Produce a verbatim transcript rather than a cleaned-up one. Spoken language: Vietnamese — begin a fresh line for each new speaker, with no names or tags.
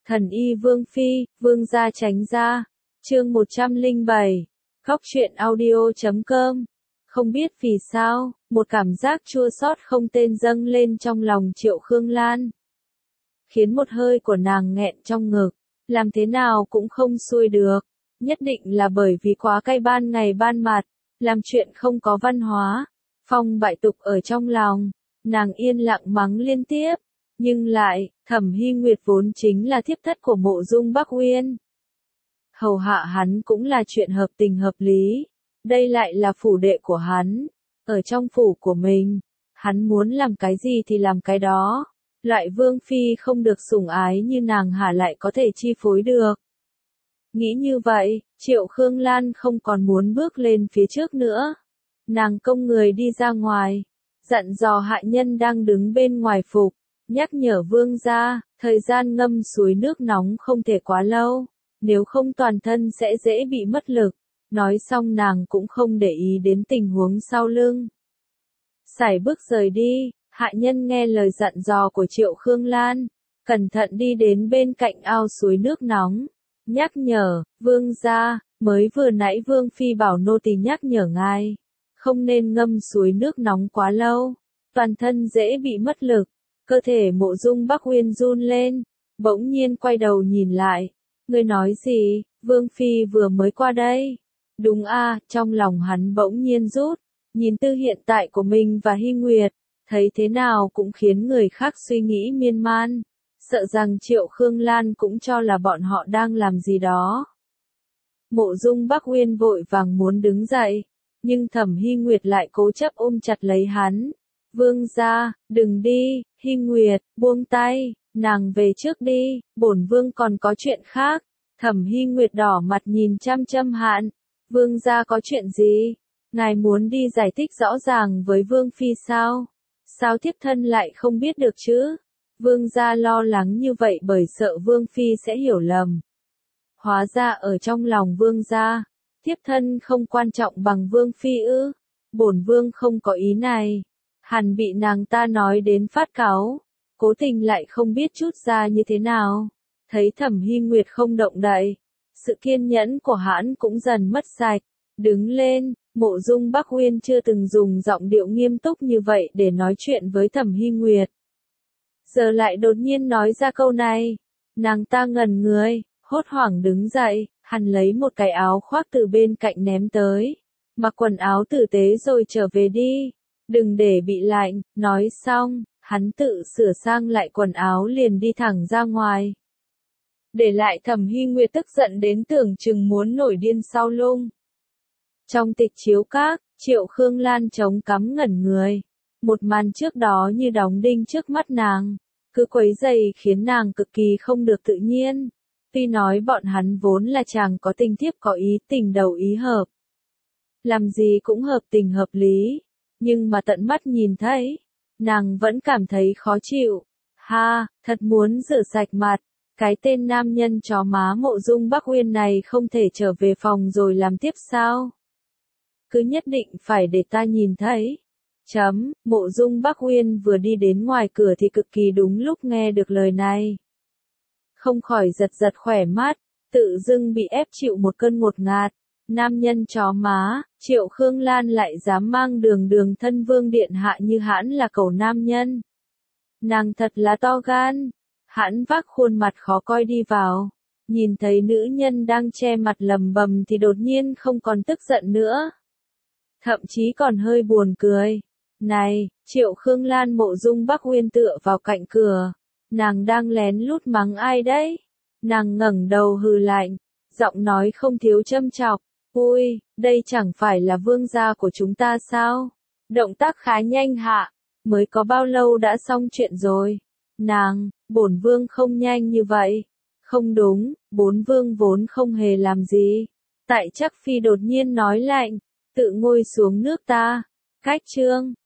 Thần y Vương Phi, Vương gia tránh ra. Chương một trăm lẻ bảy. Góc truyện audio chấm com. Không biết vì sao, một cảm giác chua xót không tên dâng lên trong lòng Triệu Khương Lan. Khiến một hơi của nàng nghẹn trong ngực, làm thế nào cũng không xuôi được. Nhất định là bởi vì quá cay ban ngày ban mặt, làm chuyện không có văn hóa, phong bại tục ở trong lòng. Nàng yên lặng mắng liên tiếp. Nhưng lại, Thẩm Hy Nguyệt vốn chính là thiếp thất của Mộ Dung Bắc Uyên. Hầu hạ hắn cũng là chuyện hợp tình hợp lý. Đây lại là phủ đệ của hắn. Ở trong phủ của mình, hắn muốn làm cái gì thì làm cái đó. Loại vương phi không được sủng ái như nàng hả lại có thể chi phối được. Nghĩ như vậy, Triệu Khương Lan không còn muốn bước lên phía trước nữa. Nàng công người đi ra ngoài, dặn dò hạ nhân đang đứng bên ngoài phục. Nhắc nhở vương gia, thời gian ngâm suối nước nóng không thể quá lâu, nếu không toàn thân sẽ dễ bị mất lực. Nói xong nàng cũng không để ý đến tình huống sau lưng. Sải bước rời đi, hạ nhân nghe lời dặn dò của Triệu Khương Lan, cẩn thận đi đến bên cạnh ao suối nước nóng. Nhắc nhở, vương gia, mới vừa nãy vương phi bảo nô tỳ nhắc nhở ngài, không nên ngâm suối nước nóng quá lâu, toàn thân dễ bị mất lực. Cơ thể Mộ Dung Bắc Uyên run lên, bỗng nhiên quay đầu nhìn lại. Ngươi nói gì, Vương Phi vừa mới qua đây. Đúng a, trong lòng hắn bỗng nhiên rút, nhìn tư hiện tại của mình và Hy Nguyệt, thấy thế nào cũng khiến người khác suy nghĩ miên man, sợ rằng Triệu Khương Lan cũng cho là bọn họ đang làm gì đó. Mộ Dung Bắc Uyên vội vàng muốn đứng dậy, nhưng Thẩm Hy Nguyệt lại cố chấp ôm chặt lấy hắn. Vương gia, đừng đi, Hy Nguyệt, buông tay, nàng về trước đi, bổn vương còn có chuyện khác. Thẩm Hy Nguyệt đỏ mặt nhìn chăm chăm Hạn. Vương gia có chuyện gì? Ngài muốn đi giải thích rõ ràng với Vương Phi sao? Sao thiếp thân lại không biết được chứ? Vương gia lo lắng như vậy bởi sợ Vương Phi sẽ hiểu lầm. Hóa ra ở trong lòng Vương gia, thiếp thân không quan trọng bằng Vương Phi ư? Bổn vương không có ý này. Hẳn bị nàng ta nói đến phát cáu, cố tình lại không biết chút ra như thế nào. Thấy Thẩm Hy Nguyệt không động đậy, sự kiên nhẫn của hắn cũng dần mất sạch. Đứng lên, Mộ Dung Bắc Uyên chưa từng dùng giọng điệu nghiêm túc như vậy để nói chuyện với Thẩm Hy Nguyệt. Giờ lại đột nhiên nói ra câu này, nàng ta ngẩn người, hốt hoảng đứng dậy, hắn lấy một cái áo khoác từ bên cạnh ném tới. Mặc quần áo tử tế rồi trở về đi. Đừng để bị lạnh, nói xong, hắn tự sửa sang lại quần áo liền đi thẳng ra ngoài. Để lại Thẩm Hy Nguyệt tức giận đến tưởng chừng muốn nổi điên sau lưng. Trong tịch chiếu các, Triệu Khương Lan chống cắm ngẩn người. Một màn trước đó như đóng đinh trước mắt nàng, cứ quấy rầy khiến nàng cực kỳ không được tự nhiên. Tuy nói bọn hắn vốn là chàng có tình thiếp có ý tình đầu ý hợp. Làm gì cũng hợp tình hợp lý. Nhưng mà tận mắt nhìn thấy, nàng vẫn cảm thấy khó chịu. Ha, thật muốn rửa sạch mặt. Cái tên nam nhân chó má Mộ Dung Bắc Uyên này không thể trở về phòng rồi làm tiếp sao? Cứ nhất định phải để ta nhìn thấy. Chấm, Mộ Dung Bắc Uyên vừa đi đến ngoài cửa thì cực kỳ đúng lúc nghe được lời này. Không khỏi giật giật khỏe mắt, tự dưng bị ép chịu một cơn ngột ngạt. Nam nhân chó má, Triệu Khương Lan lại dám mang đường đường thân vương điện hạ như hãn là cẩu nam nhân. Nàng thật là to gan. Hãn vác khuôn mặt khó coi đi vào. Nhìn thấy nữ nhân đang che mặt lầm bầm thì đột nhiên không còn tức giận nữa. Thậm chí còn hơi buồn cười. Này, Triệu Khương Lan Mộ Dung Bắc Uyên tựa vào cạnh cửa. Nàng đang lén lút mắng ai đấy? Nàng ngẩng đầu hừ lạnh. Giọng nói không thiếu châm chọc. Ui, đây chẳng phải là vương gia của chúng ta sao? Động tác khá nhanh hạ, mới có bao lâu đã xong chuyện rồi. Nàng, bổn vương không nhanh như vậy. Không đúng, bốn vương vốn không hề làm gì. Tại chắc phi đột nhiên nói lạnh, tự ngồi xuống nước ta. Cách chương.